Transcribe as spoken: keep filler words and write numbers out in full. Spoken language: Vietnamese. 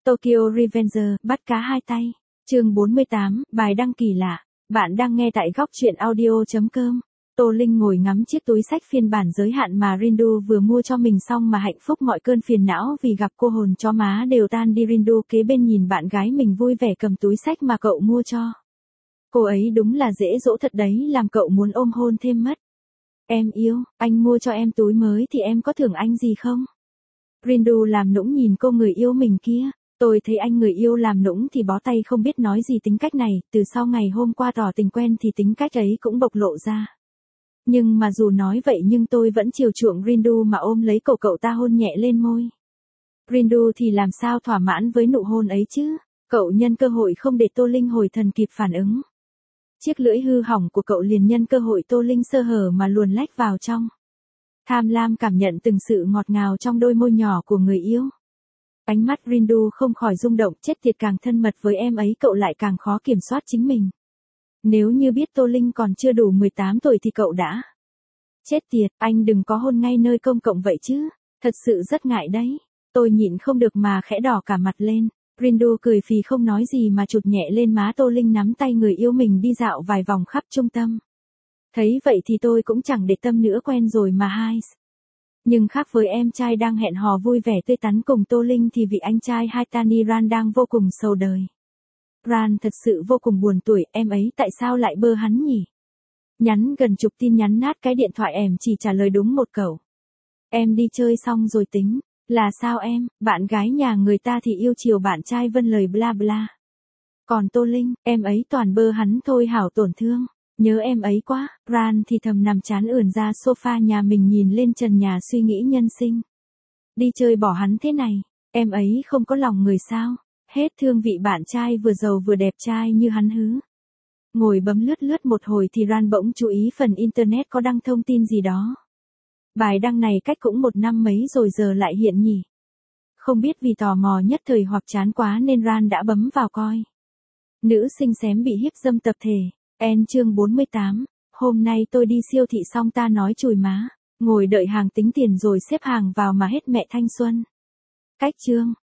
Tokyo Revenger, bắt cá hai tay. Chương bốn mươi tám, bài đăng kỳ lạ. Bạn đang nghe tại góc truyện audio chấm com. Tô Linh ngồi ngắm chiếc túi xách phiên bản giới hạn mà Rindu vừa mua cho mình xong mà hạnh phúc mọi cơn phiền não vì gặp cô hồn chó má đều tan đi. Rindu kế bên nhìn bạn gái mình vui vẻ cầm túi xách mà cậu mua cho. Cô ấy đúng là dễ dỗ thật đấy, làm cậu muốn ôm hôn thêm mất. Em yêu, anh mua cho em túi mới thì em có thưởng anh gì không? Rindu làm nũng nhìn cô người yêu mình kia. Tôi thấy anh người yêu làm nũng thì bó tay không biết nói gì. Tính cách này, từ sau ngày hôm qua tỏ tình quen thì tính cách ấy cũng bộc lộ ra. Nhưng mà dù nói vậy nhưng tôi vẫn chiều chuộng Rindu mà ôm lấy cổ cậu ta hôn nhẹ lên môi. Rindu thì làm sao thỏa mãn với nụ hôn ấy chứ? Cậu nhân cơ hội không để Tô Linh hồi thần kịp phản ứng. Chiếc lưỡi hư hỏng của cậu liền nhân cơ hội Tô Linh sơ hở mà luồn lách vào trong. Tham lam cảm nhận từng sự ngọt ngào trong đôi môi nhỏ của người yêu. Ánh mắt Rindu không khỏi rung động, chết tiệt, càng thân mật với em ấy cậu lại càng khó kiểm soát chính mình. Nếu như biết Tô Linh còn chưa đủ mười tám tuổi thì cậu đã. Chết tiệt, anh đừng có hôn ngay nơi công cộng vậy chứ, thật sự rất ngại đấy. Tôi nhịn không được mà khẽ đỏ cả mặt lên. Rindu cười phì không nói gì mà chụp nhẹ lên má Tô Linh, nắm tay người yêu mình đi dạo vài vòng khắp trung tâm. Thấy vậy thì tôi cũng chẳng để tâm nữa, quen rồi mà hai. Nhưng khác với em trai đang hẹn hò vui vẻ tươi tắn cùng Tô Linh thì vị anh trai Haitani Ran đang vô cùng sầu đời. Ran thật sự vô cùng buồn tuổi, em ấy tại sao lại bơ hắn nhỉ? Nhắn gần chục tin nhắn nát cái điện thoại em chỉ trả lời đúng một câu. Em đi chơi xong rồi tính. Là sao em, bạn gái nhà người ta thì yêu chiều bạn trai vân lời bla bla. Còn Tô Linh, em ấy toàn bơ hắn thôi hảo tổn thương. Nhớ em ấy quá. Ran thì thầm nằm chán ườn ra sofa nhà mình nhìn lên trần nhà suy nghĩ nhân sinh. Đi chơi bỏ hắn thế này, em ấy không có lòng người sao? Hết thương vị bạn trai vừa giàu vừa đẹp trai như hắn hứ. Ngồi bấm lướt lướt một hồi thì Ran bỗng chú ý phần internet có đăng thông tin gì đó. Bài đăng này cách cũng một năm mấy rồi giờ lại hiện nhỉ. Không biết vì tò mò nhất thời hoặc chán quá nên Ran đã bấm vào coi. Nữ sinh xém bị hiếp dâm tập thể. En chương bốn mươi tám. Hôm nay tôi đi siêu thị xong ta nói chùi má. Ngồi đợi hàng tính tiền rồi xếp hàng vào mà hết mẹ thanh xuân. Cách chương.